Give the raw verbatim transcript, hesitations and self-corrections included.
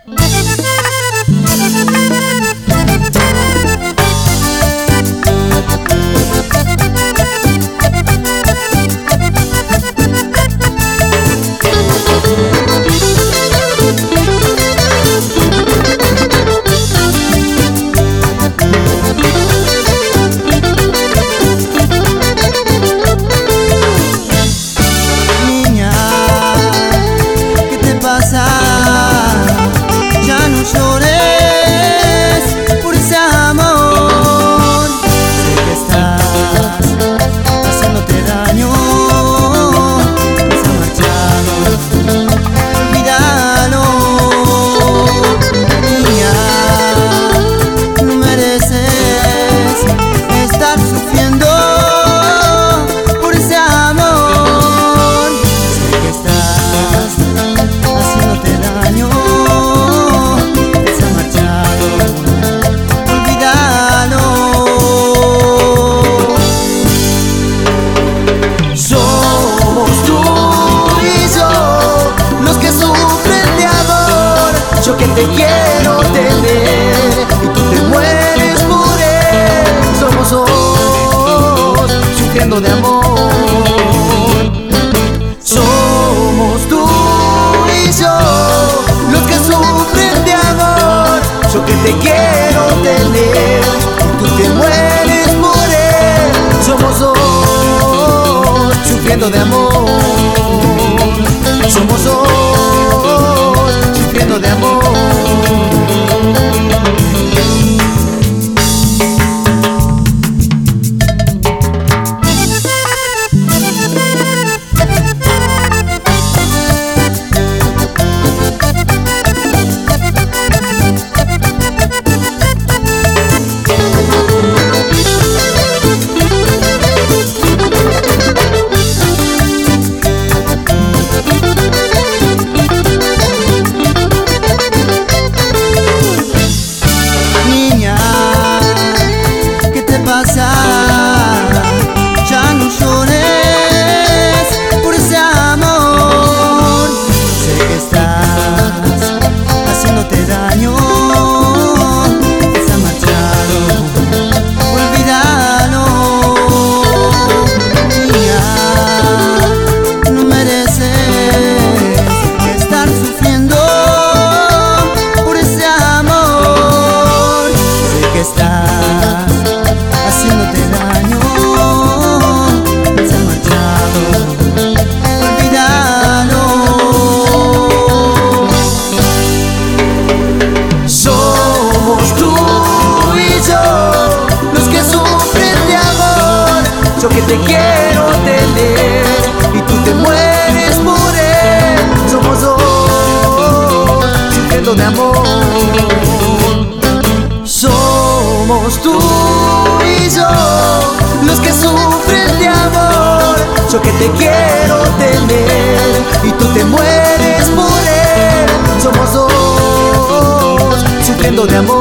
Que te quiero tener y tú te mueres por él. Somos dos sufriendo de amor. Somos tú y yo los que sufren de amor. Yo que te quiero tener y tú te mueres por él. Somos dos sufriendo de amor. Somos dos sufriendo de amor. Ya no llores por ese amor. Sé que estás haciéndote daño. Se ha marchado, olvídalo. Niña, no mereces estar sufriendo por ese amor. Sé que estás haciéndote daño, se ha marchado, olvídalo. Somos tú y yo los que sufren de amor. Yo que te quiero tener y tú te mueres por él. Somos dos sufriendo de amor. Somos tú y yo los que sufren de amor. Yo que te quiero tener y tú te mueres por él. Somos dos sufriendo de amor.